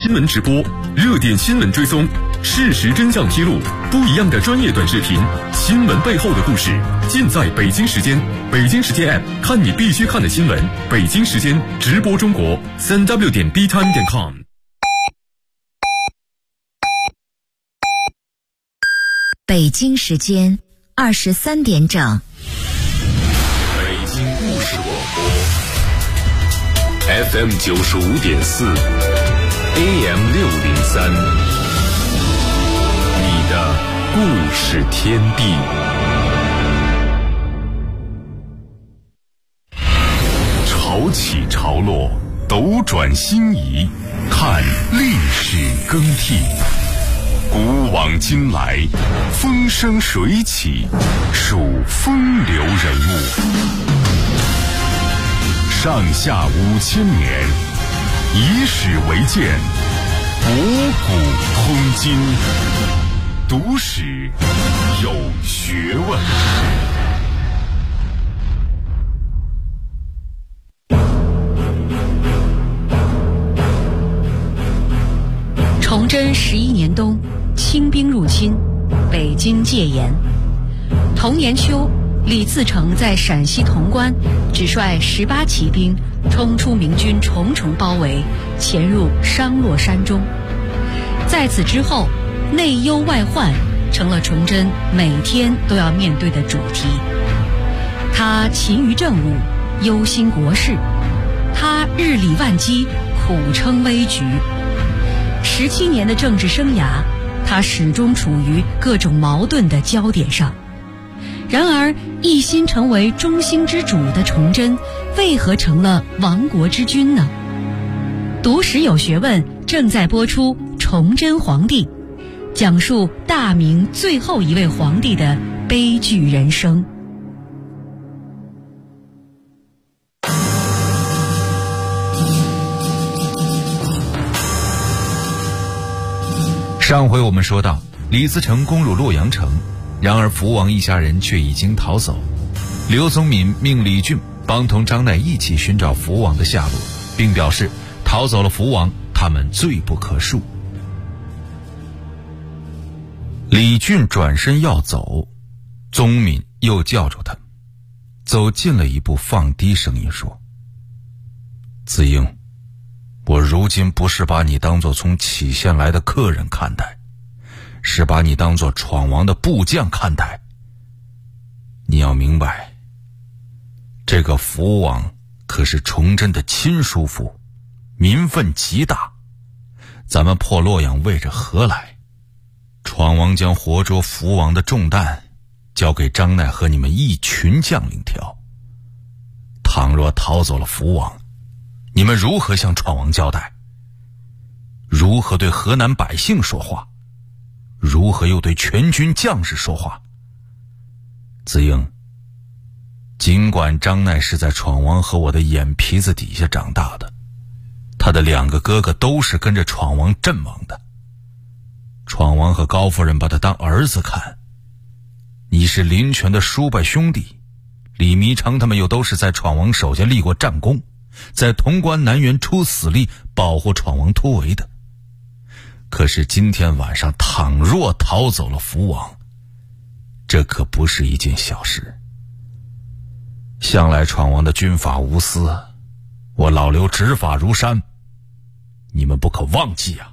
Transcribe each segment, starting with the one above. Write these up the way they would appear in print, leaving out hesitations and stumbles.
新闻直播，热点新闻追踪，事实真相披露，不一样的专业短视频，新闻背后的故事，尽在北京时间。北京时间 App 看你必须看的新闻。北京时间直播中国3w.btime.com。 北京时间23点整。 北京故事广播 FM 95.4 AM 603，你的故事天地。潮起潮落，斗转星移，看历史更替。古往今来，风生水起，数风流人物。上下5000年，以史为鉴，博古通今，读史有学问。 崇祯11年冬，清兵入侵，北京戒严。同年秋，李自成在陕西潼关只率18骑兵冲出明军重重包围，潜入商洛山中。在此之后，内忧外患成了崇祯每天都要面对的主题。他勤于政务，忧心国事；他日理万机，苦撑危局。17年的政治生涯，他始终处于各种矛盾的焦点上。然而，一心成为中兴之主的崇祯，为何成了亡国之君呢？读史有学问正在播出《崇祯皇帝》，讲述大明最后一位皇帝的悲剧人生。 上回我们说到，李自成攻入洛阳城，然而福王一家人却已经逃走。刘宗敏命李俊帮同张鼐一起寻找福王的下落，并表示逃走了福王，他们罪不可恕。李俊转身要走，宗敏又叫住他，走近了一步，放低声音说：子英，我如今不是把你当作从杞县来的客人看待，是把你当作闯王的部将看待。你要明白，这个福王可是崇祯的亲叔父，民愤极大，咱们破洛阳为着何来？闯王将活捉福王的重担交给张鼐和你们一群将领挑，倘若逃走了福王，你们如何向闯王交代？如何对河南百姓说话？如何又对全军将士说话？子英，尽管张鼐是在闯王和我的眼皮子底下长大的，他的2个哥哥都是跟着闯王阵亡的。闯王和高夫人把他当儿子看，你是林权的叔伯兄弟，李弥昌他们又都是在闯王手下立过战功，在潼关南园出死力保护闯王突围的。可是今天晚上倘若逃走了福王，这可不是一件小事。向来闯王的军法无私，我老刘执法如山，你们不可忘记啊。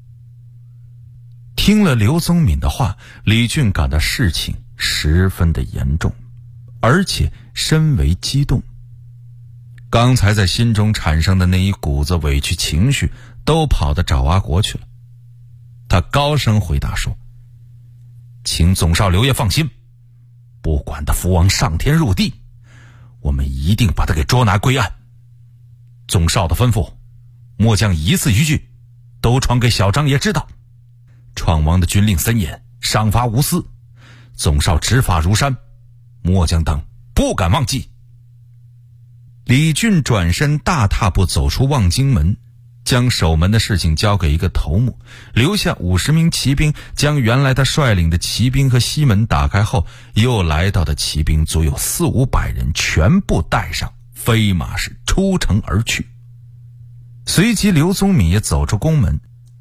听了刘宗敏的话，李俊感到事情十分的严重，而且深为激动。刚才在心中产生的那一股子委屈情绪都跑到找阿国去了。他高声回答说：请总少刘爷放心，不管他福王上天入地，我们一定把他给捉拿归案。总少的吩咐，末将一字一句都传给小张爷知道。闯王的军令森严，赏罚无私，总少执法如山，末将等不敢忘记。李俊转身大踏步走出望京门，将守门的事情交给一个头目，留下50名骑兵，将原来他率领的骑兵和西门打开后，又来到的骑兵足有400-500人全部带上，飞马是出城而去。随即刘宗敏也走出宫门，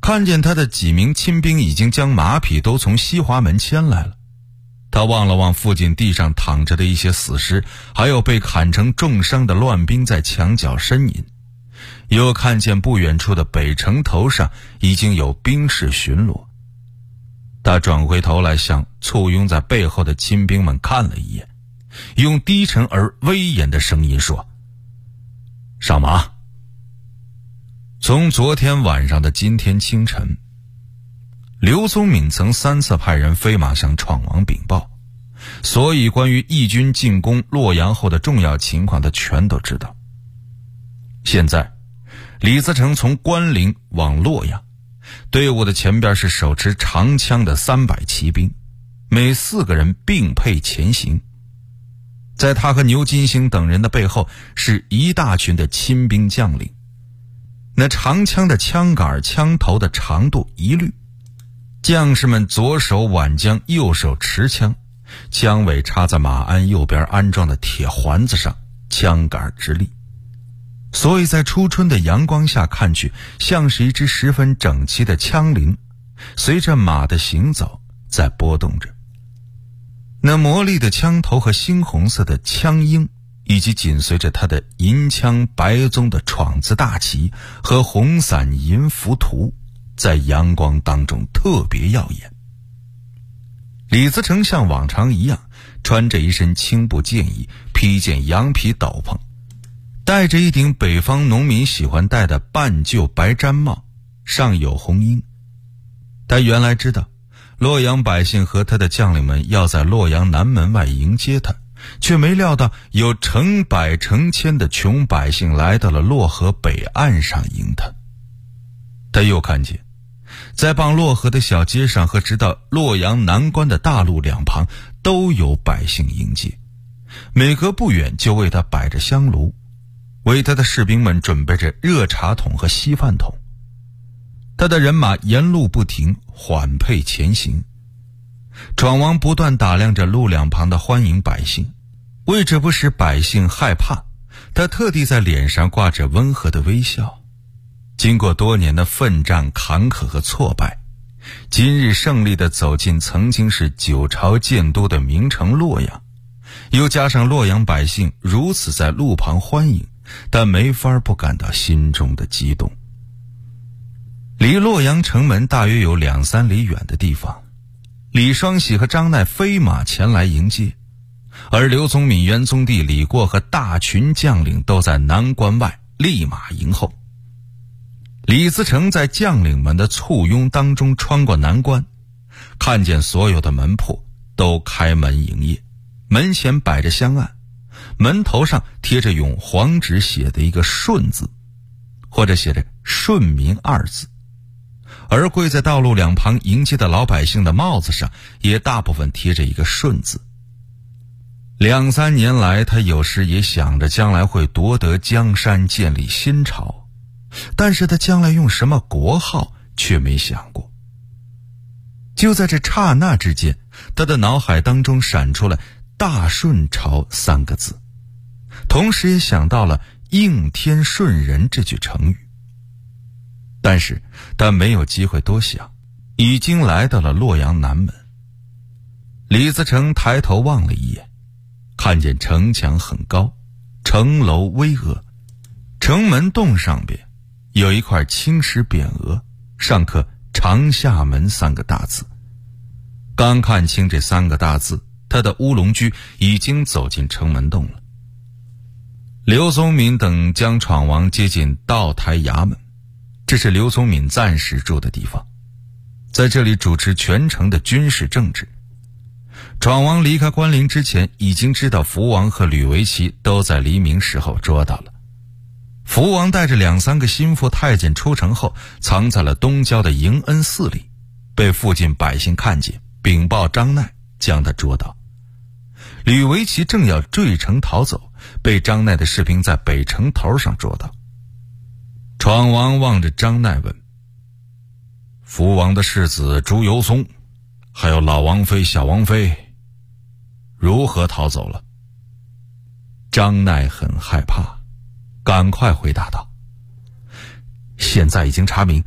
看见他的几名亲兵已经将马匹都从西华门牵来了。他望了望附近地上躺着的一些死尸，还有被砍成重伤的乱兵在墙角呻吟，又看见不远处的北城头上已经有兵士巡逻。他转回头来向簇拥在背后的亲兵们看了一眼，用低沉而威严的声音说：上马。从昨天晚上的今天清晨，刘宗敏曾3次派人飞马向闯王禀报，所以关于义军进攻洛阳后的重要情况他全都知道。现在李自成从关陵往洛阳，队伍的前边是手持长枪的300骑兵，每4个人并配前行。在他和牛金星等人的背后是一大群的亲兵将领，那长枪的枪杆枪头的长度一律，将士们左手挽将，右手持枪，枪尾插在马鞍右边安装的铁环子上，枪杆直立，所以在初春的阳光下看去，像是一支十分整齐的枪铃，随着马的行走在波动着。那魔力的枪头和猩红色的枪缨，以及紧随着他的银枪白宗的闯字大旗和红伞银浮图，在阳光当中特别耀眼。李自成像往常一样，穿着一身青布箭衣，披件羊皮斗篷，戴着一顶北方农民喜欢戴的半旧白毡帽，上有红缨。他原来知道洛阳百姓和他的将领们要在洛阳南门外迎接他，却没料到有成百成千的穷百姓来到了洛河北岸上迎他。他又看见在傍洛河的小街上和直到洛阳南关的大路两旁都有百姓迎接，每隔不远就为他摆着香炉，为他的士兵们准备着热茶桶和稀饭桶。他的人马沿路不停，缓配前行。闯王不断打量着路两旁的欢迎百姓，为这不使百姓害怕，他特地在脸上挂着温和的微笑。经过多年的奋战坎坷和挫败，今日胜利地走进曾经是9朝建都的名城洛阳，又加上洛阳百姓如此在路旁欢迎，但没法不感到心中的激动。离洛阳城门大约有2-3里远的地方，李双喜和张鼐飞马前来迎接，而刘宗敏、元宗帝李过和大群将领都在南关外立马迎候。李自成在将领们的簇拥当中穿过南关，看见所有的门铺都开门营业，门前摆着香案，门头上贴着用黄纸写的一个顺字，或者写着顺民2字，而跪在道路两旁迎接的老百姓的帽子上也大部分贴着一个顺字。2-3年来，他有时也想着将来会夺得江山，建立新朝，但是他将来用什么国号却没想过。就在这刹那之间，他的脑海当中闪出了大顺朝3个字，同时也想到了应天顺人这句成语。但是他没有机会多想，已经来到了洛阳南门。李自成抬头望了一眼，看见城墙很高，城楼巍峨，城门洞上边有一块青石匾额，上刻长夏门3个大字。刚看清这3个大字，他的乌龙驹已经走进城门洞了。刘宗敏等将闯王接进道台衙门，这是刘宗敏暂时住的地方，在这里主持全城的军事政治。闯王离开关陵之前，已经知道福王和吕维奇都在黎明时候捉到了。福王带着2-3个心腹太监出城后，藏在了东郊的迎恩寺里，被附近百姓看见，禀报张鼐，将他捉到。吕维奇正要坠城逃走，被张鼐的士兵在北城头上捉到。闯王望着张鼐问：福王的世子朱由崧，还有老王妃、小王妃，如何逃走了？张鼐很害怕，赶快回答道：现在已经查明，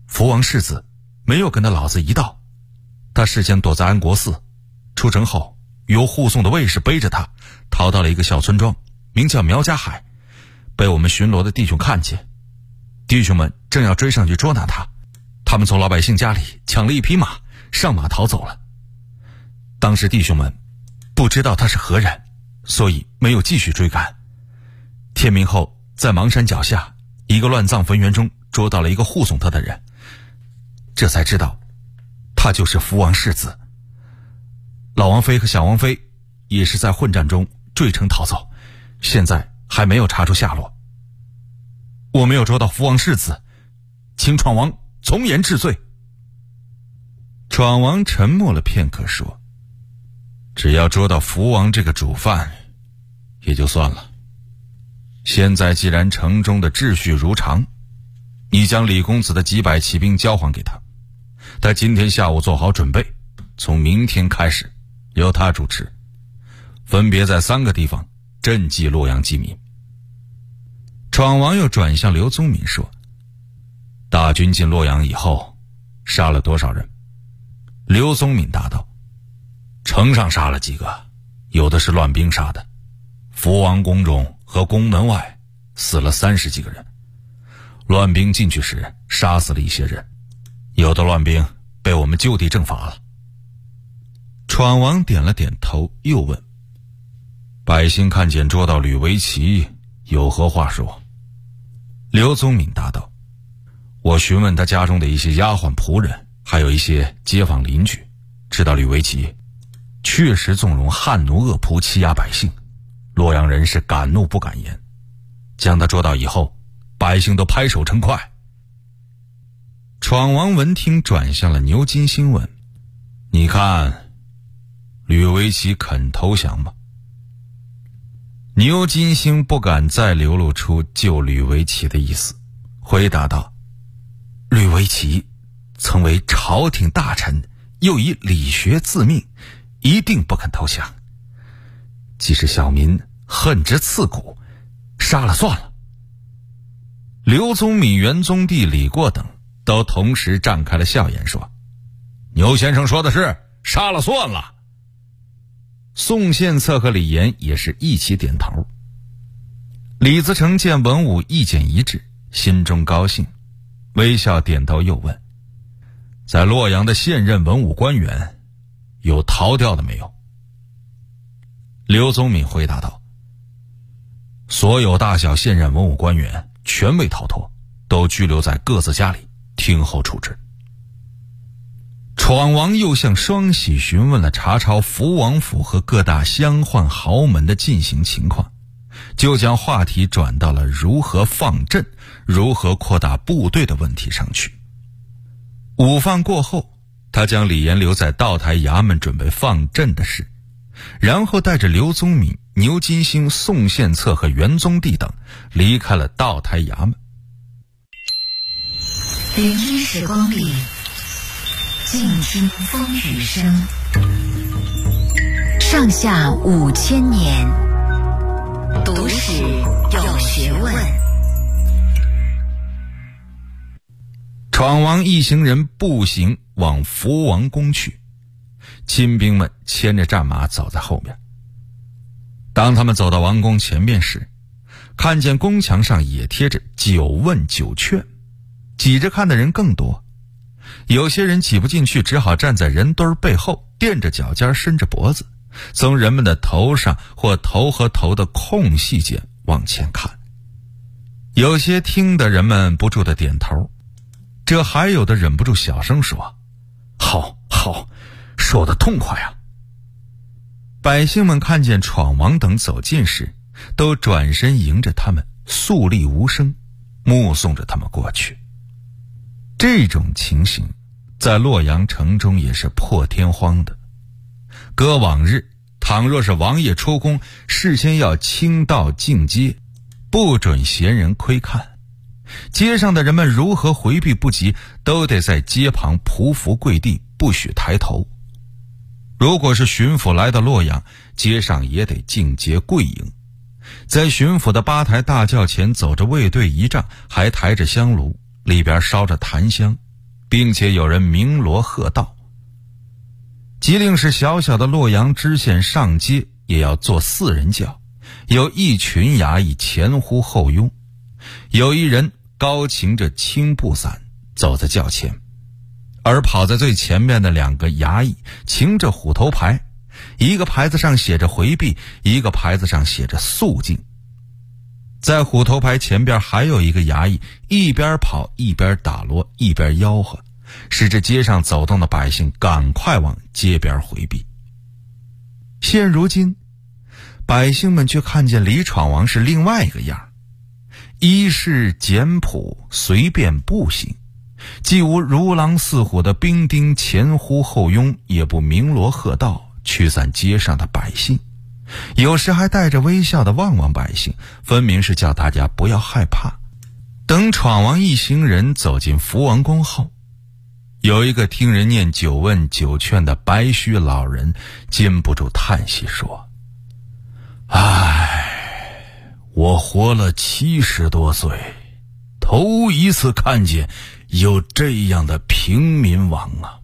福王世子没有跟着老子一道，他事先躲在安国寺，出城后由护送的卫士背着他逃到了一个小村庄，名叫苗家海，被我们巡逻的弟兄看见，弟兄们正要追上去捉拿他，他们从老百姓家里抢了一匹马，上马逃走了。当时弟兄们不知道他是何人，所以没有继续追赶。天明后，在邙山脚下一个乱葬坟园中捉到了一个护送他的人，这才知道他就是福王世子。老王妃和小王妃也是在混战中坠城逃走，现在还没有查出下落。我没有捉到福王世子，请闯王从严治罪。闯王沉默了片刻说，只要捉到福王这个主犯也就算了。现在既然城中的秩序如常，你将李公子的几百骑兵交还给他，他今天下午做好准备，从明天开始由他主持，分别在3个地方赈济洛阳饥民。闯王又转向刘宗敏说，大军进洛阳以后杀了多少人？刘宗敏答道，城上杀了几个，有的是乱兵杀的，福王宫中和宫门外死了30几个人，乱兵进去时杀死了一些人，有的乱兵被我们就地正法了。闯王点了点头，又问，百姓看见捉到吕维奇有何话说？刘宗敏答道，我询问他家中的一些丫鬟仆人，还有一些街坊邻居，知道吕维奇确实纵容汉奴恶仆欺压百姓，洛阳人是敢怒不敢言，将他捉到以后，百姓都拍手称快。闯王闻听，转向了牛金星问，你看吕维奇肯投降吗？牛金星不敢再流露出救吕维奇的意思，回答道，吕维奇曾为朝廷大臣，又以理学自命，一定不肯投降。即使小民恨之刺骨，杀了算了。刘宗敏、元宗帝李过等都同时绽开了笑颜，说，牛先生说的是，杀了算了。宋献策和李严也是一起点头。李自成见文武意见一致，心中高兴，微笑点头，又问，在洛阳的现任文武官员有逃掉的没有？刘宗敏回答道，所有大小现任文武官员全未逃脱，都拘留在各自家里听候处置。闯王又向双喜询问了查抄福王府和各大乡宦豪门的进行情况，就将话题转到了如何放阵、如何扩大部队的问题上去。午饭过后，他将李严留在道台衙门准备放阵的事，然后带着刘宗敏、牛金星、宋献策和元宗帝等离开了道台衙门。 聆听时光里，静听风雨声。上下5000年，读史有学问。 闯王一行人步行往福王宫去，亲兵们牵着战马走在后面。当他们走到王宫前面时，看见宫墙上也贴着9问9劝，挤着看的人更多。有些人挤不进去，只好站在人堆背后，垫着脚尖，伸着脖子，从人们的头上或头和头的空隙间往前看。有些听的人们不住地点头，这还有的忍不住小声说，好好，说得痛快啊。百姓们看见闯王等走近时，都转身迎着他们，肃立无声，目送着他们过去。这种情形在洛阳城中也是破天荒的。搁往日，倘若是王爷出宫，事先要清道净街，不准闲人窥看，街上的人们如何回避不及，都得在街旁匍匐跪地，不许抬头。如果是巡抚来到洛阳，街上也得尽节跪迎，在巡抚的8台大轿前走着卫队仪仗，还抬着香炉，里边烧着檀香， 并且有人鸣锣喝道。即令是小小的洛阳知县上街也要坐4人轿，有一群衙役前呼后拥，有一人高擎着青布伞走在轿前，而跑在最前面的2个衙役擎着虎头牌，一个牌子上写着回避，一个牌子上写着肃静。在虎头牌前边还有一个衙役，一边跑一边打锣一边吆喝，使这街上走动的百姓赶快往街边回避。现如今百姓们却看见李闯王是另外一个样，一是简朴随便步行，既无如狼似虎的兵丁前呼后拥，也不鸣锣喝道驱散街上的百姓，有时还带着微笑地望望百姓，分明是叫大家不要害怕。等闯王一行人走进福王宫后，有一个听人念9问9劝的白须老人禁不住叹息说：唉，我活了70多岁，头一次看见有这样的平民王啊。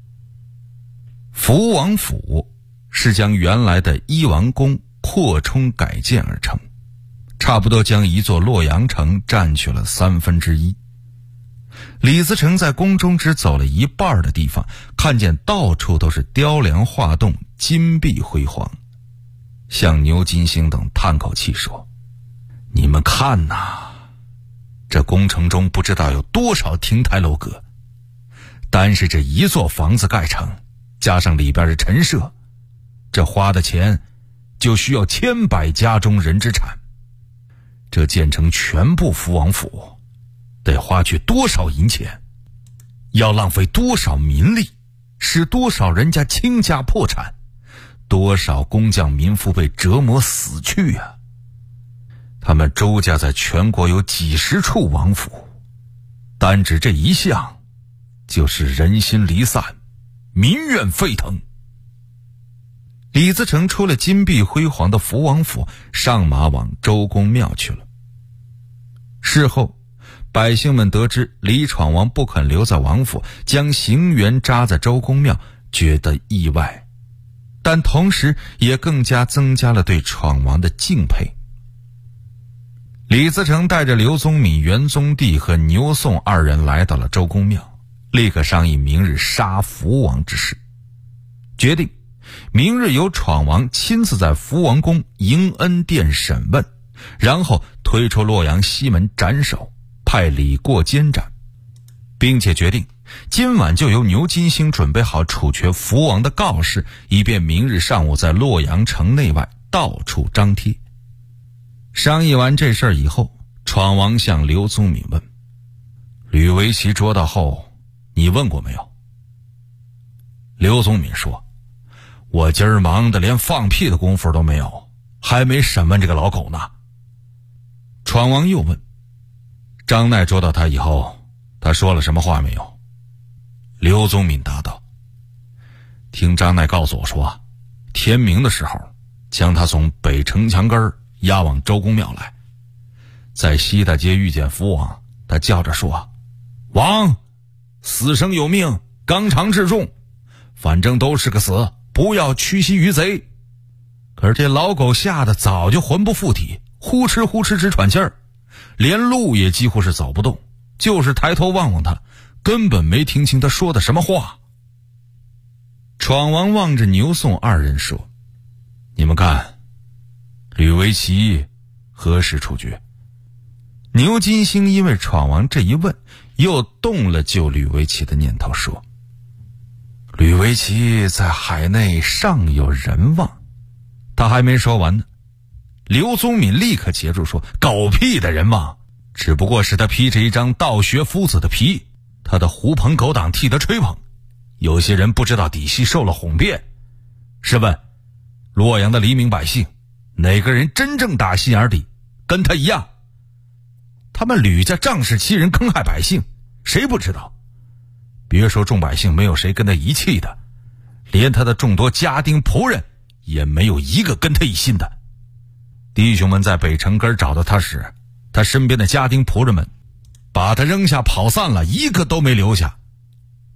福王府是将原来的依王宫扩充改建而成，差不多将一座洛阳城占去了1/3。李自成在宫中只走了一半的地方，看见到处都是雕梁画栋，金碧辉煌，向牛金星等叹口气说：你们看呐，这宫城中不知道有多少亭台楼阁，单是这一座房子盖成，加上里边的陈设，这花的钱就需要千百家中人之产。这建成全部福王府，得花去多少银钱，要浪费多少民力，使多少人家倾家破产，多少工匠民夫被折磨死去啊！他们周家在全国有几十处王府，单指这一项，就是人心离散，民怨沸腾。李自成出了金碧辉煌的福王府，上马往周公庙去了。事后百姓们得知李闯王不肯留在王府，将行辕扎在周公庙，觉得意外，但同时也更加增加了对闯王的敬佩。李自成带着刘宗敏、元宗帝和牛宋2人来到了周公庙，立刻商议明日杀福王之事，决定明日由闯王亲自在福王宫迎恩殿审问，然后推出洛阳西门斩首，派李过监斩，并且决定今晚就由牛金星准备好处决福王的告示，以便明日上午在洛阳城内外到处张贴。商议完这事儿以后，闯王向刘宗敏问：吕维奇捉到后，你问过没有？刘宗敏说：我今儿忙得连放屁的功夫都没有，还没审问这个老狗呢。闯王又问：张鼐捉到他以后，他说了什么话没有？刘宗敏答道：听张鼐告诉我说，天明的时候将他从北城墙根押往周公庙来，在西大街遇见福王，他叫着说：王，死生有命，纲常治重，反正都是个死，不要屈膝于贼。可是这老狗吓得早就魂不附体，呼哧呼哧直喘气儿，连路也几乎是走不动，就是抬头望望他，根本没听清他说的什么话。闯王望着牛宋2人说：你们看，吕维奇何时处决？牛金星因为闯王这一问，又动了救吕维奇的念头，说：吕维奇在海内尚有人望。他还没说完呢，刘宗敏立刻截住说：狗屁的人望，只不过是他披着一张道学夫子的皮，他的狐朋狗党替他吹捧，有些人不知道底细，受了哄骗。试问洛阳的黎民百姓，哪个人真正打心眼里跟他一样？他们吕家仗势欺人，坑害百姓，谁不知道？别说众百姓没有谁跟他一气的，连他的众多家丁仆人也没有一个跟他一心的。弟兄们在北城根找到他时，他身边的家丁仆人们把他扔下跑散了，一个都没留下，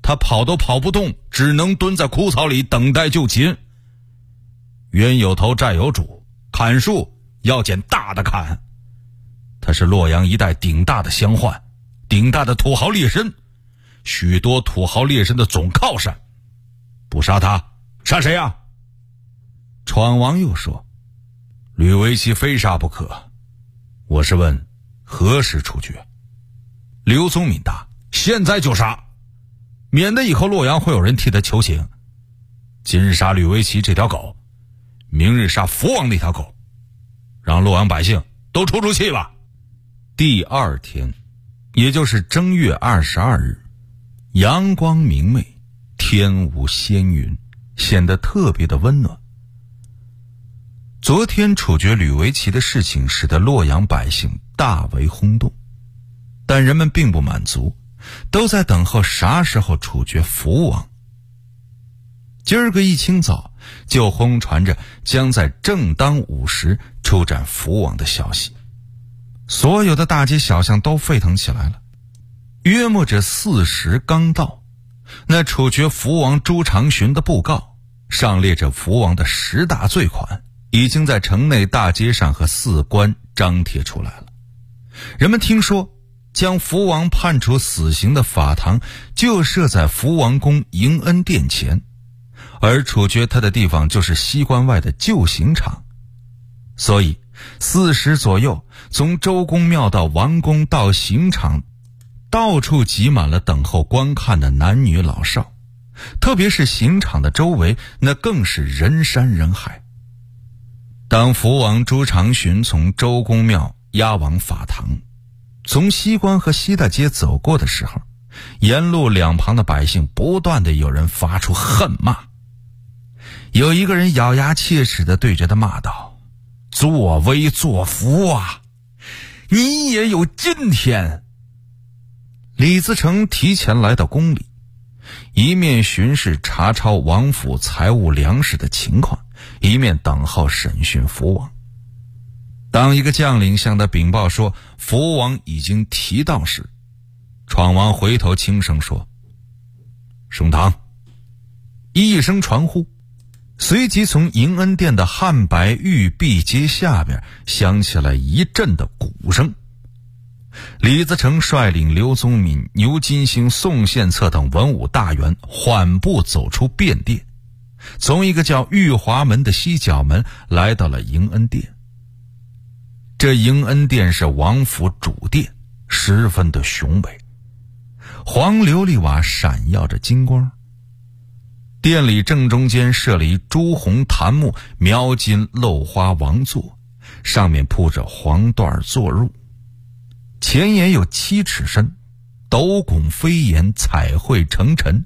他跑都跑不动，只能蹲在枯草里等待就擒。冤有头债有主，砍树要捡大的砍。他是洛阳一带顶大的乡宦，顶大的土豪劣绅，许多土豪劣绅的总靠山。不杀他，杀谁啊？闯王又说，吕维齐非杀不可。我是问何时处决？刘宗敏答，现在就杀，免得以后洛阳会有人替他求情。今日杀吕维齐这条狗，明日杀福王那条狗，让洛阳百姓都出出气吧。第二天，也就是正月22日，阳光明媚，天无仙云，显得特别的温暖。昨天处决吕维齐的事情使得洛阳百姓大为轰动，但人们并不满足，都在等候啥时候处决福王。今儿个一清早就轰传着将在正当午时出斩福王的消息，所有的大街小巷都沸腾起来了。约莫这4时刚到，那处决福王朱长洵的布告上列着福王的10大罪款，已经在城内大街上和4关张贴出来了。人们听说将福王判处死刑的法堂就设在福王宫迎恩殿前，而处决他的地方就是西关外的旧刑场。所以4时左右，从周公庙到王宫到刑场，到处挤满了等候观看的男女老少，特别是刑场的周围，那更是人山人海。当福王朱长洵从周公庙押往法堂，从西关和西大街走过的时候，沿路两旁的百姓不断的有人发出恨骂。有一个人咬牙切齿地对着他骂道，作威作福啊，你也有今天。李自成提前来到宫里，一面巡视查抄王府财物粮食的情况，一面等候审讯福王。当一个将领向他禀报说福王已经提到时，闯王回头轻声说，升堂。一声传呼，随即从迎恩殿的汉白玉璧阶下边响起了一阵的鼓声。李自成率领刘宗敏、牛金星、宋献策等文武大员缓步走出便殿，从一个叫玉华门的西角门来到了迎恩殿。这迎恩殿是王府主殿，十分的雄伟，黄琉璃瓦闪耀着金光。殿里正中间设了一朱红檀木描金镂花王座，上面铺着黄缎坐褥，前沿有7尺深，斗拱飞檐，彩绘成尘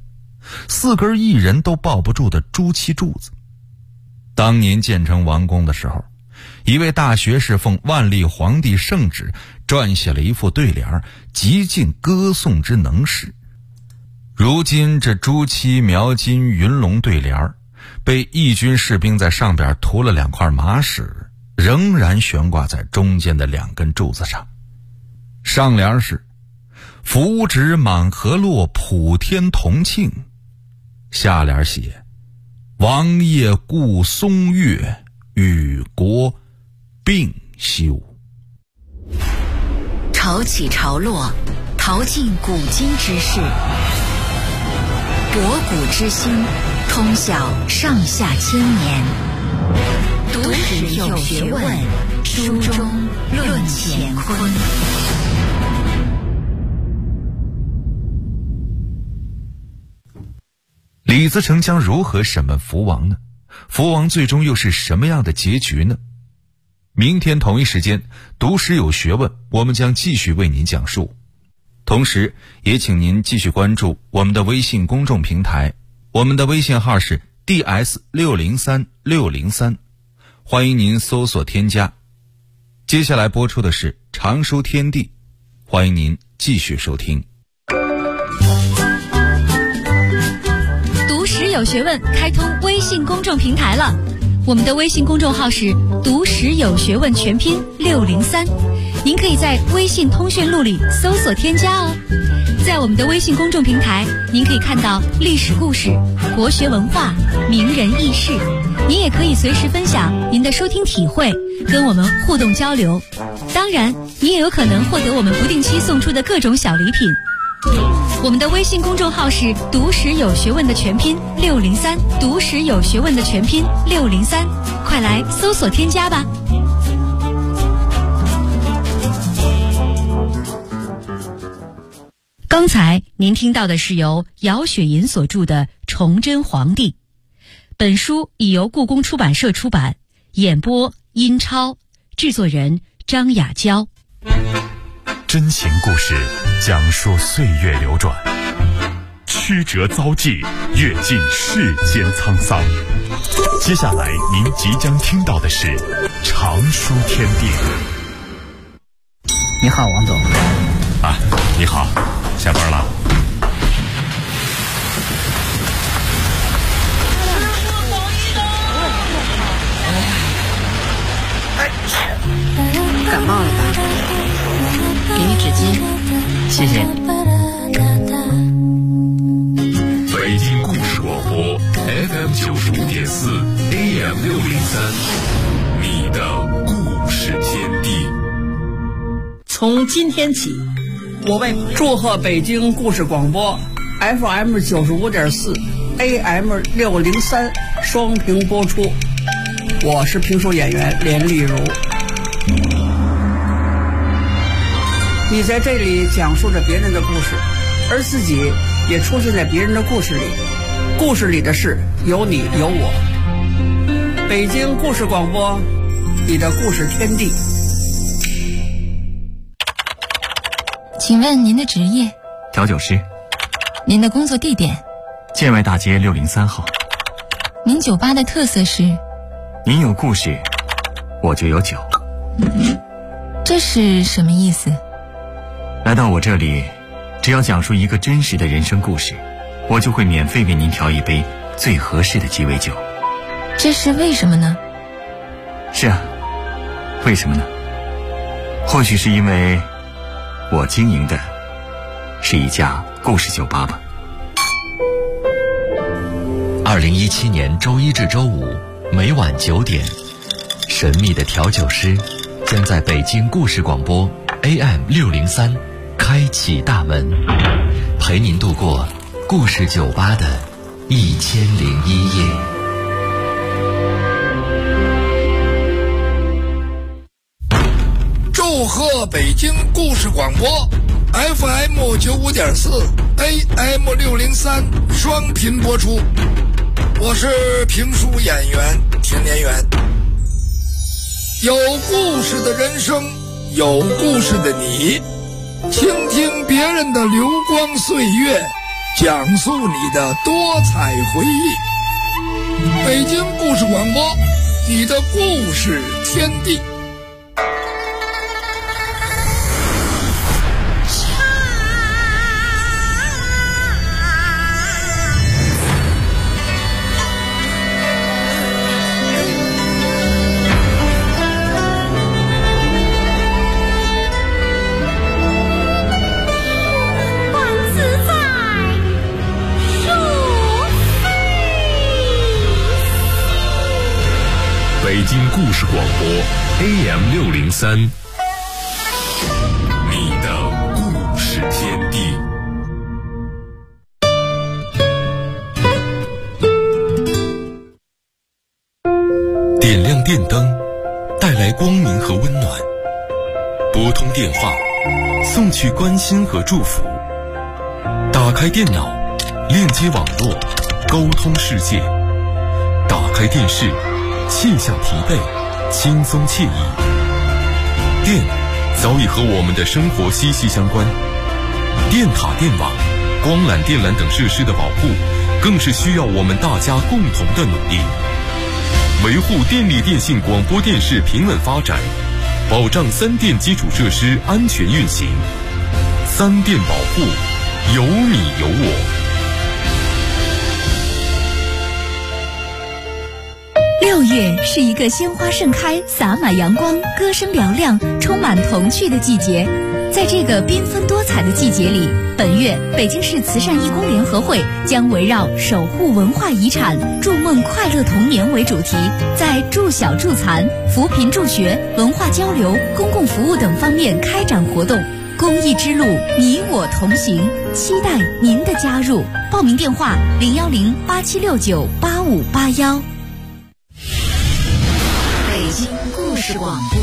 ，4根一人都抱不住的朱漆柱子。当年建成王宫的时候，一位大学士奉万历皇帝圣旨撰写了一副对联，极尽歌颂之能事。如今这朱漆描金云龙对联被义军士兵在上边涂了2块麻屎，仍然悬挂在中间的2根柱子上。上联是福祉满河洛，普天同庆，下联写王爷顾松月，与国并修。 潮起潮落，淘尽古今之事，博古之今，通晓上下千年。读史有学问，书中论乾坤。 李自成将如何审问福王呢？福王最终又是什么样的结局呢？明天同一时间，读史有学问，我们将继续为您讲述。同时也请您继续关注我们的微信公众平台，我们的微信号是 DS603603，欢迎您搜索添加。接下来播出的是常书天地，欢迎您继续收听。 读史有学问开通微信公众平台了，我们的微信公众号是读史有学问全拼603，您可以在微信通讯录里搜索添加哦。 在我们的微信公众平台，您可以看到历史故事、国学文化、名人轶事。您也可以随时分享您的收听体会，跟我们互动交流。当然，您也有可能获得我们不定期送出的各种小礼品。我们的微信公众号是“读史有学问”的全拼603，读史有学问的全拼603，快来搜索添加吧。刚才您听到的是由姚雪银所著的《崇祯皇帝》，本书已由故宫出版社出版，演播殷超，制作人张雅娇。 真情故事讲述岁月流转，曲折遭际，阅尽世间沧桑。接下来您即将听到的是《常书天地》。 你好，王总。 啊，你好，下班了。 感冒了吧？给你纸巾。 谢谢。 北京故事广播 FM 95.4 AM 603，你的故事天地。 从今天起，我为祝贺北京故事广播 FM 95.4 AM 603双屏播出。我是评书演员连丽如。你在这里讲述着别人的故事，而自己也出现在别人的故事里。故事里的事有你有我。北京故事广播，你的故事天地。 请问您的职业？ 调酒师。 您的工作地点？ 建外大街603号。 您酒吧的特色是？ 您有故事，我就有酒。 这是什么意思？ 来到我这里，只要讲述一个真实的人生故事，我就会免费为您调一杯最合适的鸡尾酒。 这是为什么呢？ 是啊，为什么呢？或许是因为我经营的是一家故事酒吧吧。 2017年周一至周五每晚9点，神秘的调酒师将在北京故事广播 AM 603开启大门，陪您度过故事酒吧的1001夜。 祝贺北京故事广播 FM 95.4 AM 603双频播出。我是评书演员田连元。有故事的人生，有故事的你，倾听别人的流光岁月，讲述你的多彩回忆。北京故事广播，你的故事天地。 北京故事广播 AM 603，你的故事天地。点亮电灯，带来光明和温暖；拨通电话，送去关心和祝福；打开电脑，链接网络，沟通世界；打开电视，卸下疲惫，轻松惬意。电早已和我们的生活息息相关，电塔、电网、光缆、电缆等设施的保护，更是需要我们大家共同的努力。维护电力电信广播电视平稳发展，保障三电基础设施安全运行。三电保护，有你有我。 6月是一个鲜花盛开、洒满阳光、歌声嘹亮、充满童趣的季节。 在这个缤纷多彩的季节里，本月北京市慈善义工联合会将围绕守护文化遗产、筑梦快乐童年为主题，在助小助残、扶贫助学、文化交流、公共服务等方面开展活动。公益之路，你我同行，期待您的加入。报名电话：010-8769-8581。 北京故事广播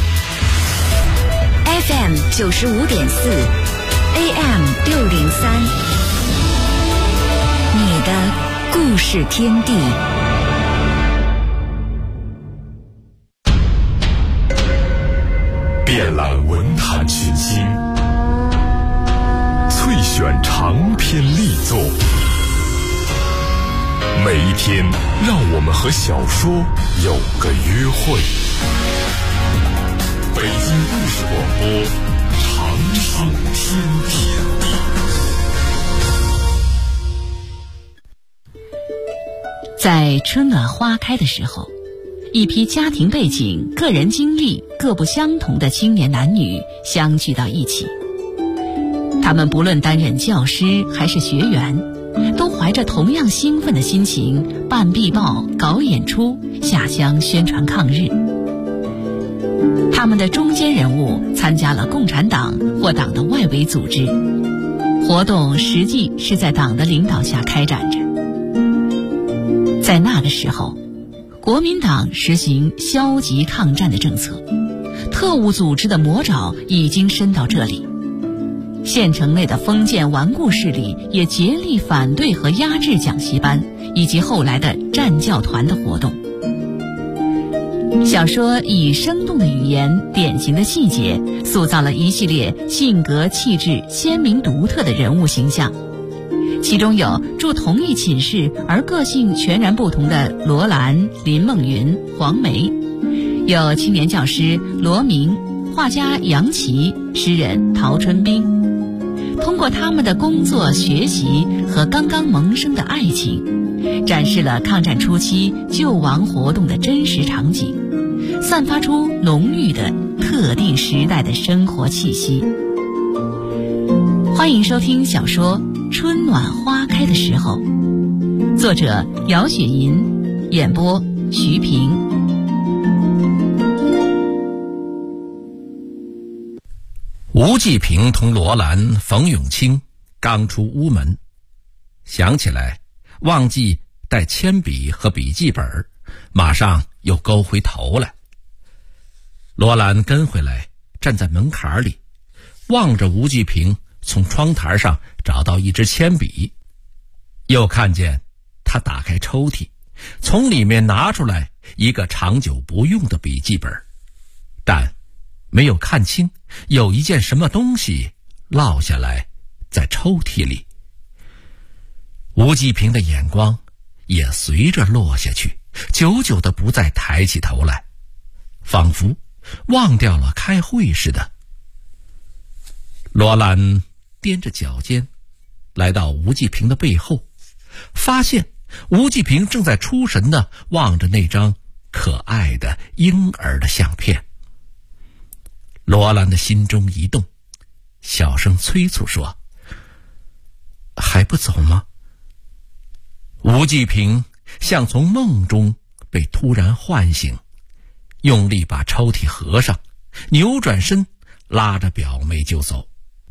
FM 95.4 AM 603，你的故事天地。 遍览文坛群星，萃选长篇力作，每一天让我们和小说有个约会。北京故事广播，长寿天地。 在春暖花开的时候，一批家庭背景、个人经历各不相同的青年男女相聚到一起。他们不论担任教师还是学员，都怀着同样兴奋的心情办壁报、搞演出、下乡宣传抗日。他们的中坚人物参加了共产党或党的外围组织，活动实际是在党的领导下开展着。在那个时候，国民党实行消极抗战的政策，特务组织的魔爪已经伸到这里。县城内的封建顽固势力也竭力反对和压制讲习班以及后来的战教团的活动。小说以生动的语言、典型的细节，塑造了一系列性格气质鲜明独特的人物形象。其中有住同一寝室而个性全然不同的罗兰、林梦云、黄梅，有青年教师罗明、画家杨琦、诗人陶春冰。通过他们的工作、学习和刚刚萌生的爱情，展示了抗战初期救亡活动的真实场景，散发出浓郁的特定时代的生活气息。欢迎收听小说《春暖花开的时候》，作者姚雪银，演播徐平。 吴继平同罗兰、冯永清刚出屋门，想起来忘记带铅笔和笔记本，马上又勾回头来。罗兰跟回来，站在门槛里，望着吴继平从窗台上找到一支铅笔，又看见他打开抽屉，从里面拿出来一个长久不用的笔记本，但没有看清有一件什么东西落下来在抽屉里。吴继平的眼光也随着落下去，久久的不再抬起头来，仿佛忘掉了开会似的。罗兰踮着脚尖来到吴继平的背后，发现吴继平正在出神地望着那张可爱的婴儿的相片。罗兰的心中一动，小声催促说：“还不走吗？”吴继平像从梦中被突然唤醒，用力把抽屉合上，扭转身拉着表妹就走。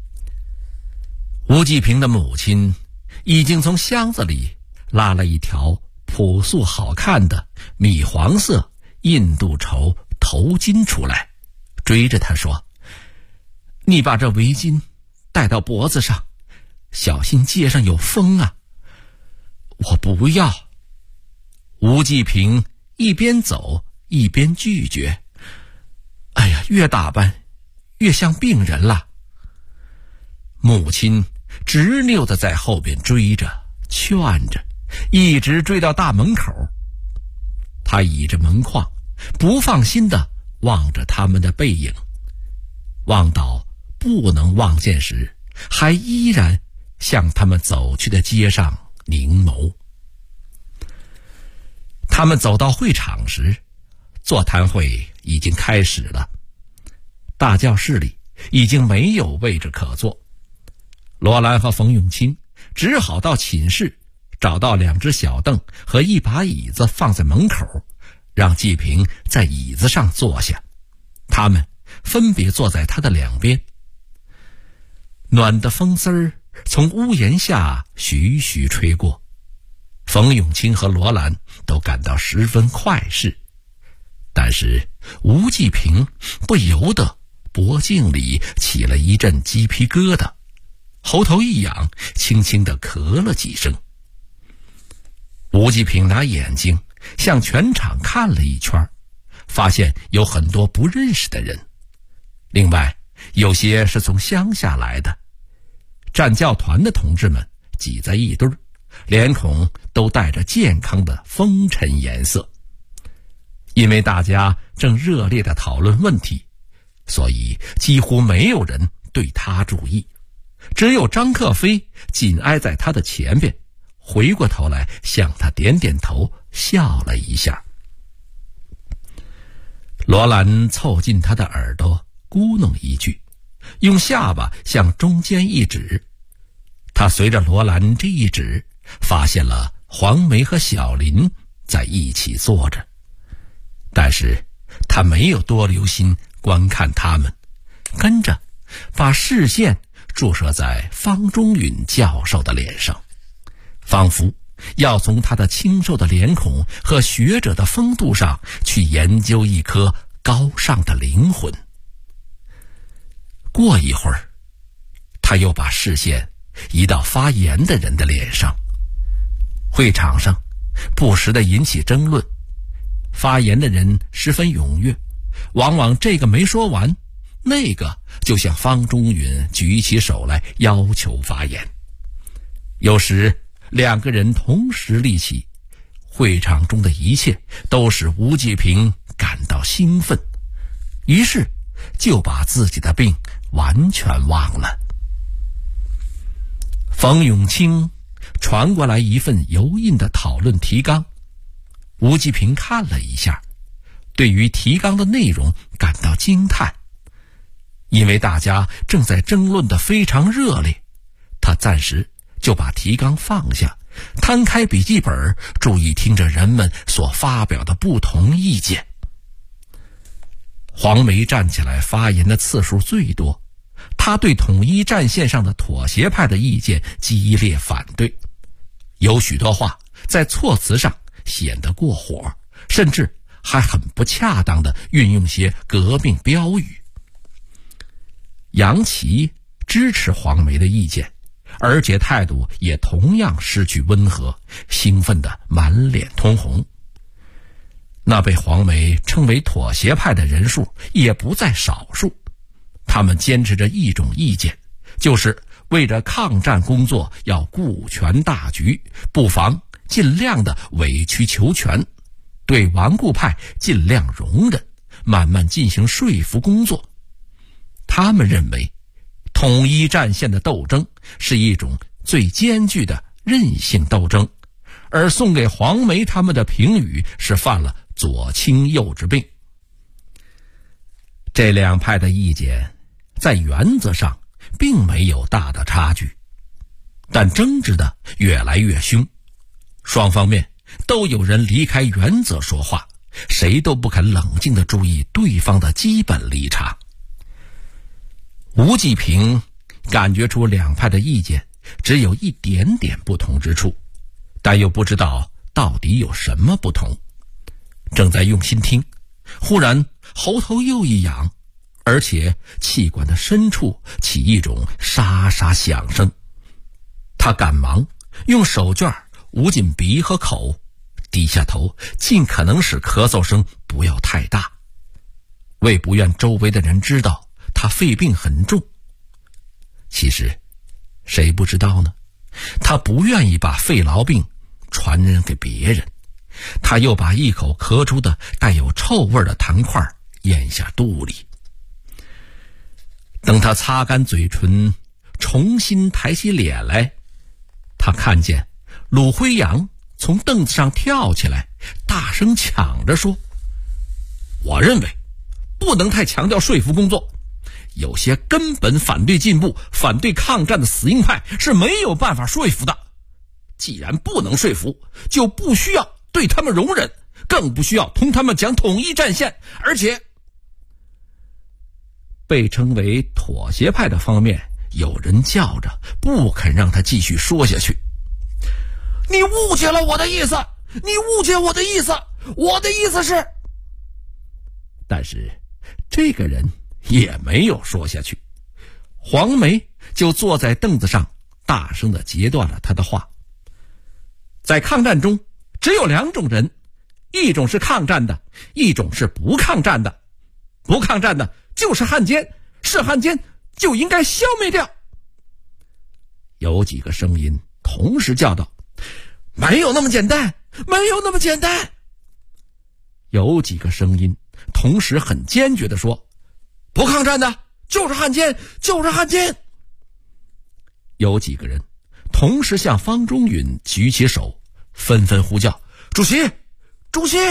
吴继平的母亲已经从箱子里拉了一条朴素好看的米黄色印度绸头巾出来，追着他说：“你把这围巾戴到脖子上，小心街上有风啊。”“我不要。”吴继平一边走一边拒绝。“哎呀，越打扮越像病人了。”母亲执拗地在后边追着劝着，一直追到大门口。他倚着门框，不放心地望着他们的背影，望到不能望见时，还依然向他们走去的街上凝眸。他们走到会场时，座谈会已经开始了。大教室里已经没有位置可坐。罗兰和冯永清只好到寝室找到2只小凳和一把椅子放在门口，让季平在椅子上坐下，他们分别坐在他的两边。暖的风丝儿从屋檐下徐徐吹过，冯永清和罗兰都感到十分快适，但是吴季平不由得脖颈里起了一阵鸡皮疙瘩，喉头一痒，轻轻地咳了几声。吴季平拿眼睛向全场看了一圈，发现有很多不认识的人，另外有些是从乡下来的。战教团的同志们挤在一堆儿，脸孔都带着健康的风尘颜色。因为大家正热烈地讨论问题，所以几乎没有人对他注意，只有张克飞紧挨在他的前边，回过头来向他点点头，笑了一下。罗兰凑近他的耳朵咕哝一句，用下巴向中间一指，他随着罗兰这一指，发现了黄梅和小林在一起坐着，但是他没有多留心观看他们，跟着把视线注射在方中允教授的脸上，仿佛要从他的清瘦的脸孔和学者的风度上去研究一颗高尚的灵魂。过一会儿，他又把视线移到发言的人的脸上。会场上不时地引起争论，发言的人十分踊跃，往往这个没说完，那个就向方中允举起手来要求发言。有时2个人同时立起，会场中的一切都使吴季平感到兴奋，于是就把自己的病完全忘了。冯永清传过来一份油印的讨论提纲，吴季平看了一下，对于提纲的内容感到惊叹。因为大家正在争论得非常热烈，他暂时就把提纲放下，摊开笔记本，注意听着人们所发表的不同意见。黄梅站起来发言的次数最多，他对统一战线上的妥协派的意见激烈反对，有许多话在措辞上显得过火，甚至还很不恰当地运用些革命标语。杨琦支持黄梅的意见，而且态度也同样失去温和，兴奋得满脸通红。那被黄梅称为妥协派的人数也不在少数，他们坚持着一种意见，就是为着抗战工作要顾全大局，不妨尽量的委曲求全，对顽固派尽量容忍，慢慢进行说服工作。他们认为统一战线的斗争是一种最艰巨的韧性斗争，而送给黄梅他们的评语是犯了左倾右之病。这2派的意见在原则上并没有大的差距，但争执的越来越凶，双方面都有人离开原则说话，谁都不肯冷静地注意对方的基本立场。吴季平感觉出2派的意见只有一点点不同之处，但又不知道到底有什么不同。正在用心听，忽然喉头又一痒，而且气管的深处起一种沙沙响声。他赶忙用手绢捂紧鼻和口，低下头，尽可能使咳嗽声不要太大，为不愿周围的人知道他肺病很重。其实谁不知道呢？他不愿意把肺痨病传染给别人。他又把一口咳出的带有臭味的痰块咽下肚里。等他擦干嘴唇，重新抬起脸来，他看见鲁辉阳从凳子上跳起来，大声抢着说：“我认为不能太强调说服工作， 有些根本反对进步、反对抗战的死硬派是没有办法说服的。既然不能说服，就不需要对他们容忍，更不需要同他们讲统一战线。而且被称为妥协派的方面，有人叫着不肯让他继续说下去。你误解了我的意思，你误解我的意思，我的意思是……但是这个人也没有说下去，黄梅就坐在凳子上，大声地截断了他的话。在抗战中，只有两种人，一种是抗战的，一种是不抗战的。不抗战的就是汉奸，是汉奸就应该消灭掉。有几个声音同时叫道：没有那么简单，没有那么简单。有几个声音同时很坚决地说：不抗战的就是汉奸，就是汉奸。有几个人同时向方中允举起手，纷纷呼叫：主席，主席！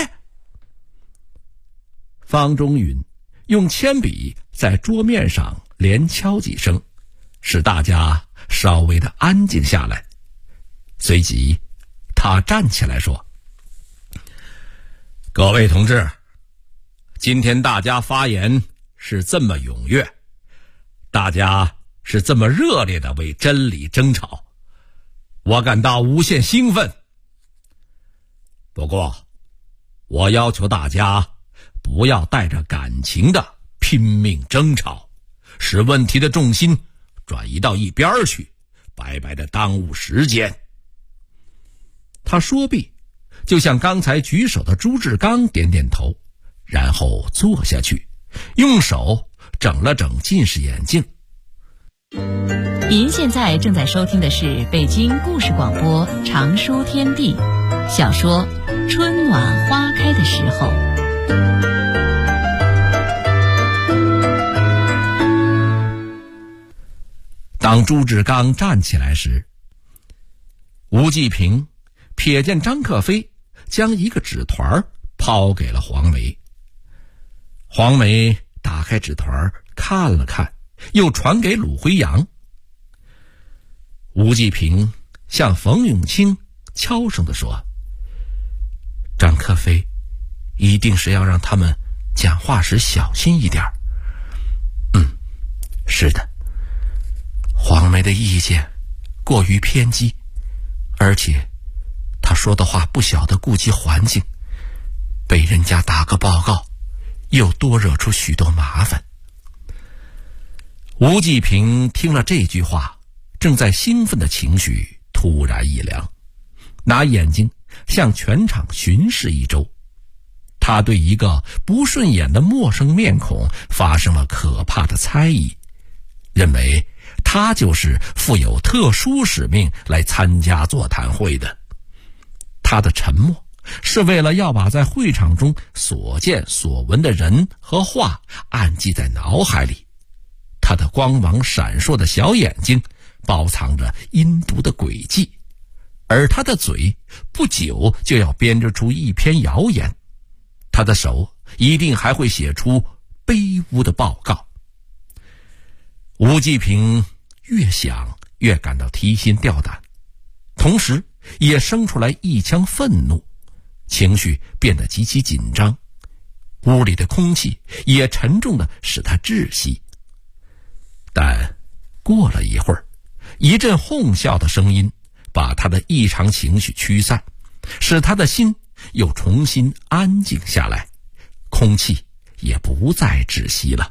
方中允用铅笔在桌面上连敲几声，使大家稍微的安静下来。随即他站起来说：各位同志，今天大家发言是这么踊跃，大家是这么热烈的为真理争吵，我感到无限兴奋。不过我要求大家不要带着感情的拼命争吵，使问题的重心转移到一边去，白白的耽误时间。他说毕，就向刚才举手的朱志刚点点头，然后坐下去，用手整了整近视眼镜。 您现在正在收听的是北京故事广播长书天地小说《春暖花开的时候》。 当朱志刚站起来时，吴继平瞥见张克飞将一个纸团抛给了黄梅。黄梅打开纸团看了看，又传给鲁辉阳。吴继平向冯永清悄声地说：张克飞一定是要让他们讲话时小心一点。是的，黄梅的意见过于偏激，而且他说的话不晓得顾及环境，被人家打个报告，又多惹出许多麻烦。吴继平听了这句话，正在兴奋的情绪突然一凉，拿眼睛向全场巡视一周。他对一个不顺眼的陌生面孔发生了可怕的猜疑，认为他就是负有特殊使命来参加座谈会的。他的沉默是为了要把在会场中所见所闻的人和话暗记在脑海里。他的光芒闪烁的小眼睛包藏着阴毒的诡计，而他的嘴不久就要编织出一篇谣言，他的手一定还会写出卑污的报告。吴继平越想越感到提心吊胆，同时也生出来一腔愤怒，情绪变得极其紧张，屋里的空气也沉重的使他窒息。但过了一会儿，一阵哄笑的声音把他的异常情绪驱散，使他的心又重新安静下来，空气也不再窒息了。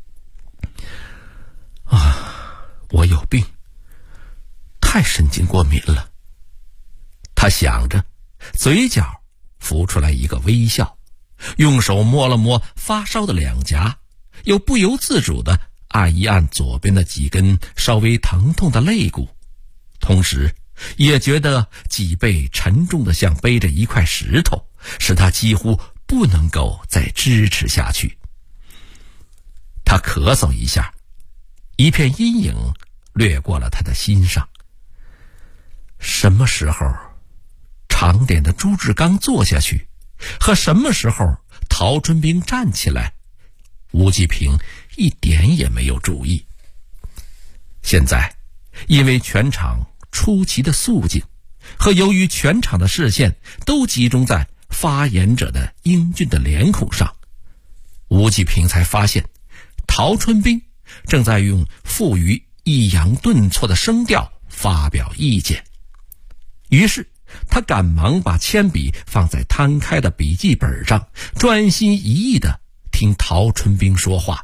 我有病，太神经过敏了。他想着，嘴角浮出来一个微笑，用手摸了摸发烧的两颊，又不由自主地按一按左边的几根稍微疼痛的肋骨，同时也觉得脊背沉重的像背着一块石头，使他几乎不能够再支持下去。他咳嗽一下，一片阴影掠过了他的心上。什么时候长脸的朱志刚坐下去，和什么时候陶春兵站起来， 吴继平一点也没有注意。现在因为全场出奇的肃静，和由于全场的视线都集中在发言者的英俊的脸孔上，吴继平才发现陶春兵正在用富于抑扬顿挫的声调发表意见。于是他赶忙把铅笔放在摊开的笔记本上，专心一意地听陶春兵说话。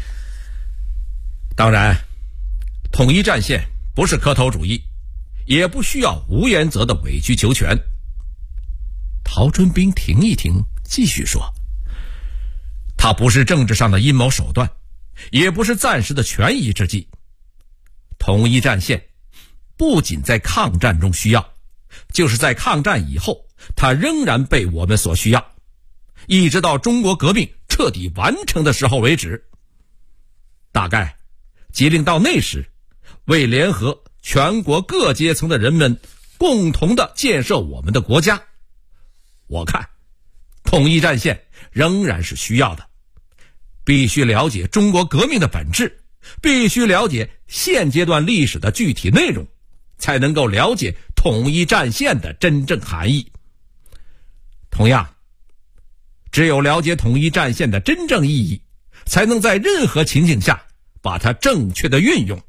当然，统一战线不是磕头主义，也不需要吴彦泽的委曲求全。陶春兵停一停，继续说，他不是政治上的阴谋手段，也不是暂时的权宜之计。统一战线不仅在抗战中需要，就是在抗战以后，它仍然被我们所需要，一直到中国革命彻底完成的时候为止。大概即令到那时，为联合全国各阶层的人们共同的建设我们的国家，我看统一战线仍然是需要的。必须了解中国革命的本质，必须了解现阶段历史的具体内容，才能够了解统一战线的真正含义。同样，只有了解统一战线的真正意义，才能在任何情形下把它正确的运用。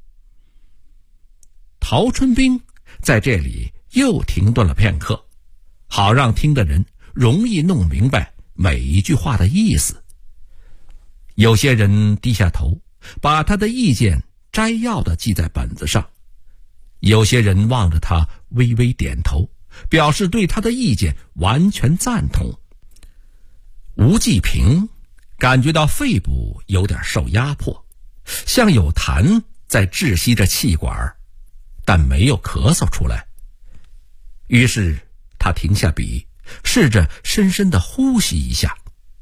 陶春兵在这里又停顿了片刻，好让听的人容易弄明白每一句话的意思。有些人低下头，把他的意见摘要的记在本子上，有些人望着他微微点头，表示对他的意见完全赞同。吴继平感觉到肺部有点受压迫，像有痰在窒息着气管，但没有咳嗽出来。于是他停下笔，试着深深地呼吸一下。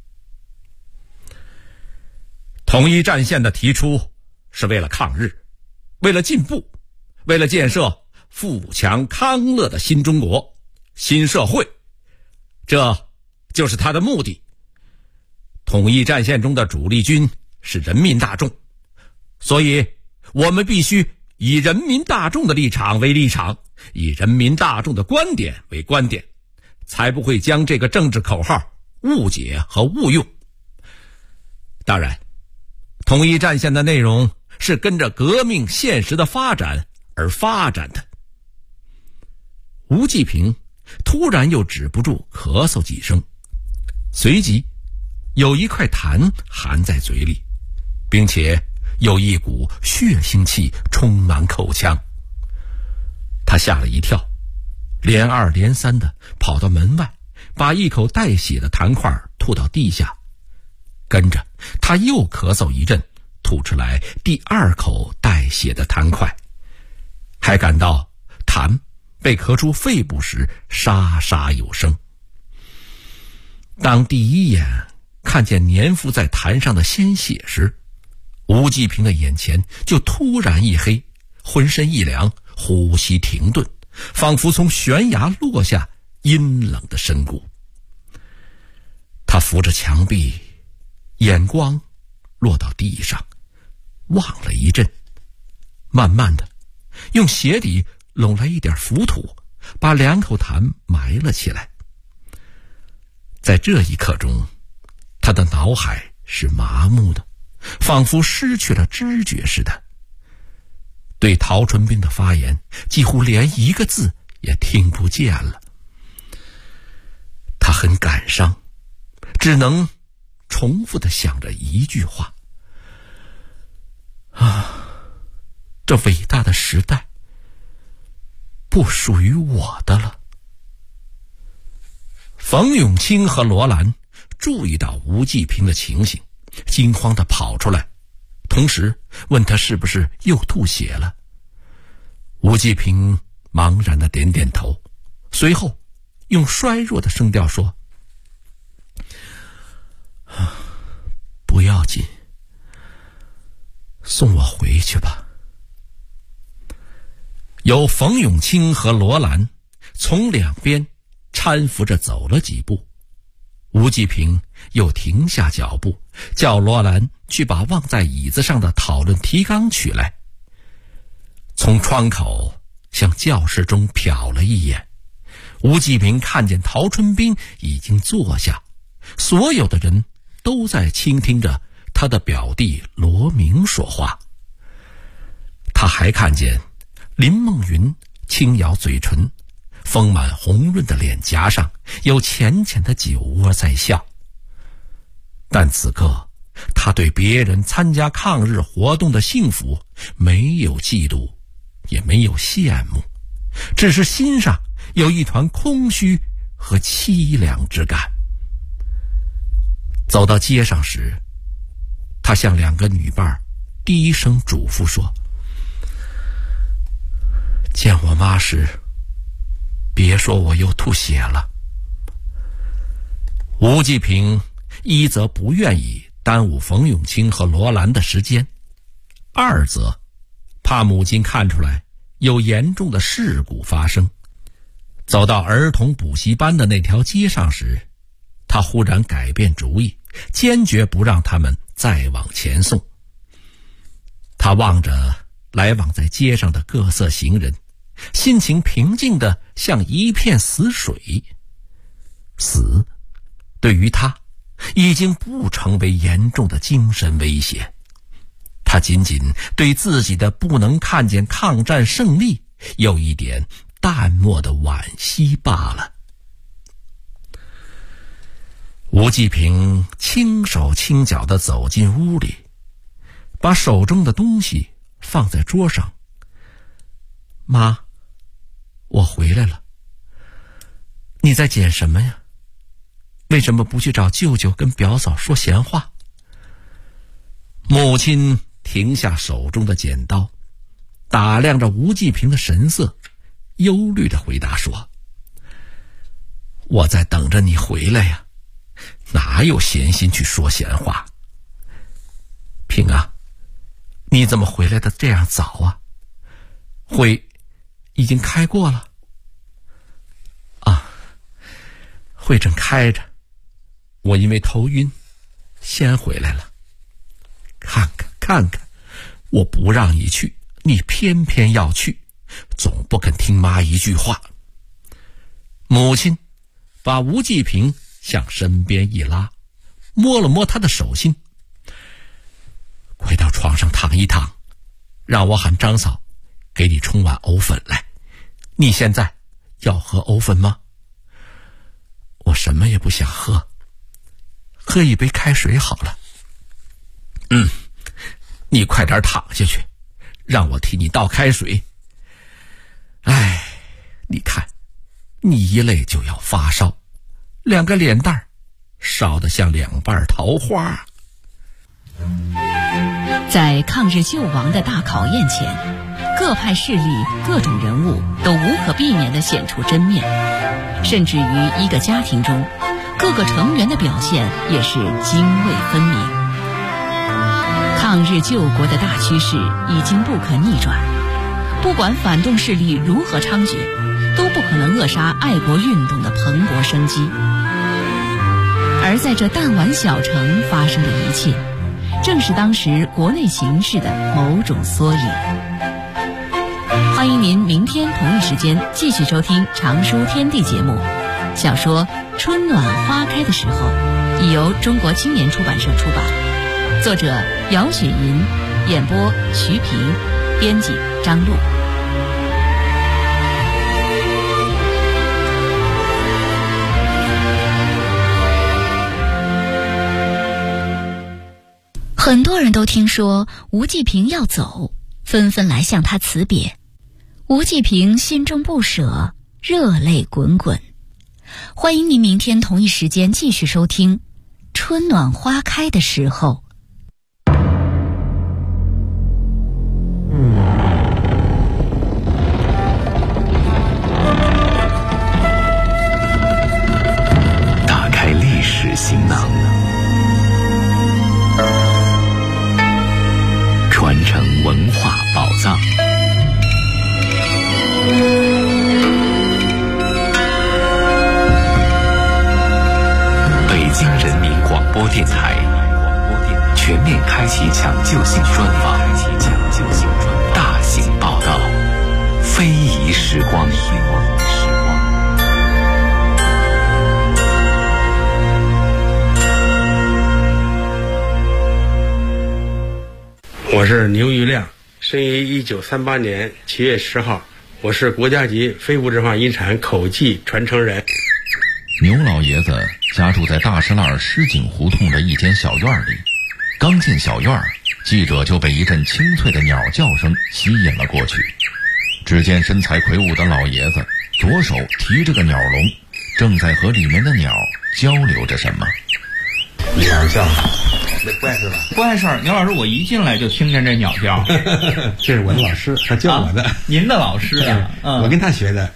统一战线的提出是为了抗日，为了进步，为了建设富强康乐的新中国、新社会，这就是他的目的。统一战线中的主力军是人民大众，所以我们必须以人民大众的立场为立场，以人民大众的观点为观点，才不会将这个政治口号误解和误用。当然，统一战线的内容是跟着革命现实的发展而发展的。吴继平突然又止不住咳嗽几声，随即有一块痰含在嘴里，并且有一股血腥气充满口腔。他吓了一跳，连二连三地跑到门外，把一口带血的痰块吐到地下，跟着他又咳嗽一阵，吐出来第二口带血的痰块，还感到痰被咳出肺部时沙沙有声。当第一眼看见粘附在痰上的鲜血时，吴继平的眼前就突然一黑，浑身一凉，呼吸停顿，仿佛从悬崖落下阴冷的深谷。他扶着墙壁，眼光落到地上，望了一阵，慢慢的用鞋底拢来一点浮土，把两口痰埋了起来。在这一刻中，他的脑海是麻木的，仿佛失去了知觉似的，对陶春兵的发言几乎连一个字也听不见了。他很感伤，只能重复地想着一句话：这伟大的时代不属于我的了。冯永清和罗兰注意到吴继平的情形，惊慌地跑出来，同时问他是不是又吐血了。吴继平茫然地点点头，随后用衰弱的声调说：不要紧，送我回去吧。有冯永清和罗兰从两边搀扶着走了几步，吴继平又停下脚步， 叫罗兰去把忘在椅子上的讨论提纲取来。从窗口向教室中瞟了一眼，吴继平看见陶春冰已经坐下，所有的人都在倾听着他的表弟罗明说话。他还看见林梦云轻咬嘴唇，丰满红润的脸颊上有浅浅的酒窝在笑。但此刻他对别人参加抗日活动的幸福没有嫉妒，也没有羡慕，只是心上有一团空虚和凄凉之感。走到街上时，他向2个女伴低声嘱咐说：见我妈时别说我又吐血了。吴继平一则不愿意耽误冯永清和罗兰的时间，二则怕母亲看出来有严重的事故发生。走到儿童补习班的那条街上时，他忽然改变主意，坚决不让他们再往前送。他望着来往在街上的各色行人，心情平静得像一片死水。死对于他已经不成为严重的精神威胁，他仅仅对自己的不能看见抗战胜利有一点淡漠的惋惜罢了。吴继平轻手轻脚地走进屋里，把手中的东西放在桌上。妈，我回来了。你在捡什么呀？为什么不去找舅舅跟表嫂说闲话？母亲停下手中的剪刀，打量着吴继平的神色，忧虑地回答说：我在等着你回来呀，哪有闲心去说闲话？平啊，你怎么回来的这样早啊？会已经开过了？啊，会正开着，我因为头晕先回来了。看看，我不让你去，你偏偏要去，总不肯听妈一句话。母亲把吴继平向身边一拉，摸了摸他的手心。快到床上躺一躺，让我喊张嫂给你冲碗藕粉来。你现在要喝藕粉吗？我什么也不想喝，喝一杯开水好了。你快点躺下去，让我替你倒开水。哎，你看，你一累就要发烧，2个脸蛋烧得像2瓣桃花。 在抗日救亡的大考验前，各派势力、各种人物都无可避免地显出真面，甚至于一个家庭中，各个成员的表现也是泾渭分明。抗日救国的大趋势已经不可逆转，不管反动势力如何猖獗，都不可能扼杀爱国运动的蓬勃生机。而在这弹丸小城发生的一切，正是当时国内形势的某种缩影。欢迎您明天同一时间继续收听《常书天地》节目。小说《春暖花开的时候》已由中国青年出版社出版，作者姚雪银，演播徐平，编辑张璐。 很多人都听说吴继平要走，纷纷来向他辞别。吴继平心中不舍，热泪滚滚。欢迎您明天同一时间继续收听《春暖花开的时候》。 打开历史行囊，传承文化宝藏。北京人民广播电台开启抢救性专访，大型报道，非遗时光。 我是牛玉亮，生于1938年7月10号，我是国家级非物质文化遗产口技传承人。 牛老爷子家住在大石栏石井胡同的一间小院里，刚进小院，记者就被一阵清脆的鸟叫声吸引了过去。只见身材魁梧的老爷子左手提着个鸟笼，正在和里面的鸟交流着什么。 鸟叫，那怪事吧？ 怪事儿，牛老师，我一进来就听见这鸟叫。 这是我的老师，他教我的。 您的老师啊？ 我跟他学的。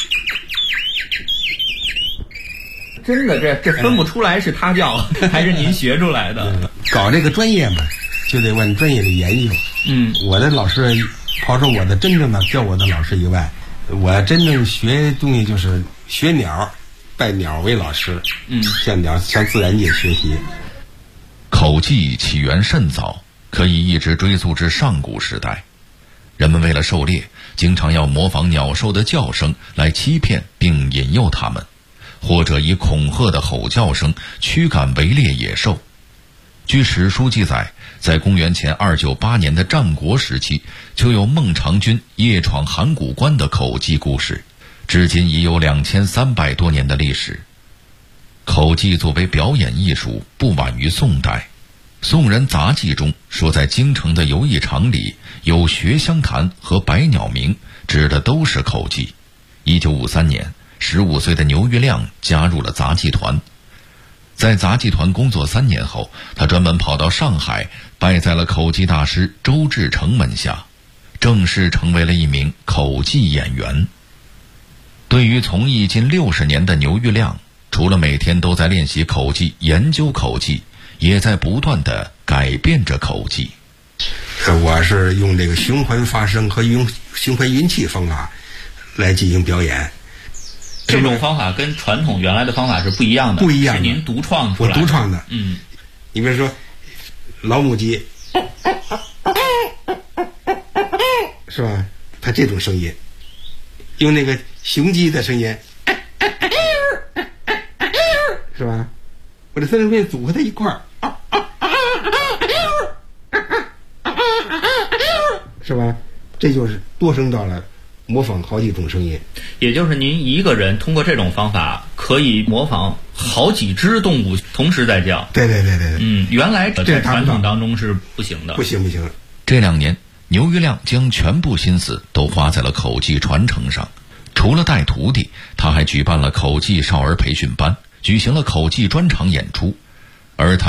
真的，这分不出来是他叫还是您学出来的。 搞这个专业嘛，就得往专业的研究。我的老师，抛出我的真正的教我的老师以外，我真正学东西就是学鸟，拜鸟为老师。向鸟向自然界学习。 口技起源甚早，可以一直追溯至上古时代。人们为了狩猎，经常要模仿鸟兽的叫声来欺骗并引诱它们，或者以恐吓的吼叫声驱赶围猎野兽。据史书记载，在公元前298年的战国时期，就有孟尝君夜闯函谷关的口技故事，至今已有2300多年的历史。口技作为表演艺术，不晚于宋代。宋人杂记中说，在京城的游艺场里有学香坛和百鸟鸣，指的都是口技。1953年，15岁的牛玉亮加入了杂技团。在杂技团工作3年后，他专门跑到上海，拜在了口技大师周志成门下，正式成为了一名口技演员。对于从艺近60年的牛玉亮，除了每天都在练习口技、研究口技，也在不断地改变着口技。 我是用这个循环发声和用循环运气方法来进行表演。 这种方法跟传统原来的方法是不一样的， 不一样的， 是您独创出来的。 我独创的。你比如说老母鸡，是吧？它这种声音，用那个雄鸡的声音，是吧？我这3种声音组合在一块儿，是吧？这就是多声道了，模仿好几种声音。 也就是您一个人通过这种方法可以模仿好几只动物同时在叫。 对。 原来在传统当中是不行的。 不行。 这2年，牛玉亮将全部心思都花在了口技传承上。除了带徒弟，他还举办了口技少儿培训班，举行了口技专场演出，而他